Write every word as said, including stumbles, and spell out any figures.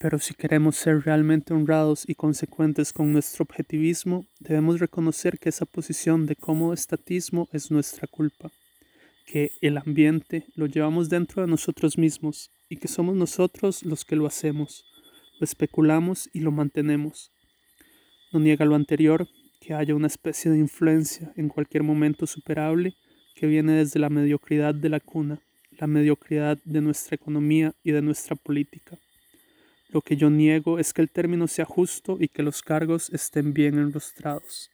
Pero si queremos ser realmente honrados y consecuentes con nuestro objetivismo, debemos reconocer que esa posición de cómodo estatismo es nuestra culpa, que el ambiente lo llevamos dentro de nosotros mismos y que somos nosotros los que lo hacemos, lo especulamos y lo mantenemos. No niega lo anterior, que haya una especie de influencia en cualquier momento superable que viene desde la mediocridad de la cuna, la mediocridad de nuestra economía y de nuestra política. Lo que yo niego es que el término sea justo y que los cargos estén bien enrostrados.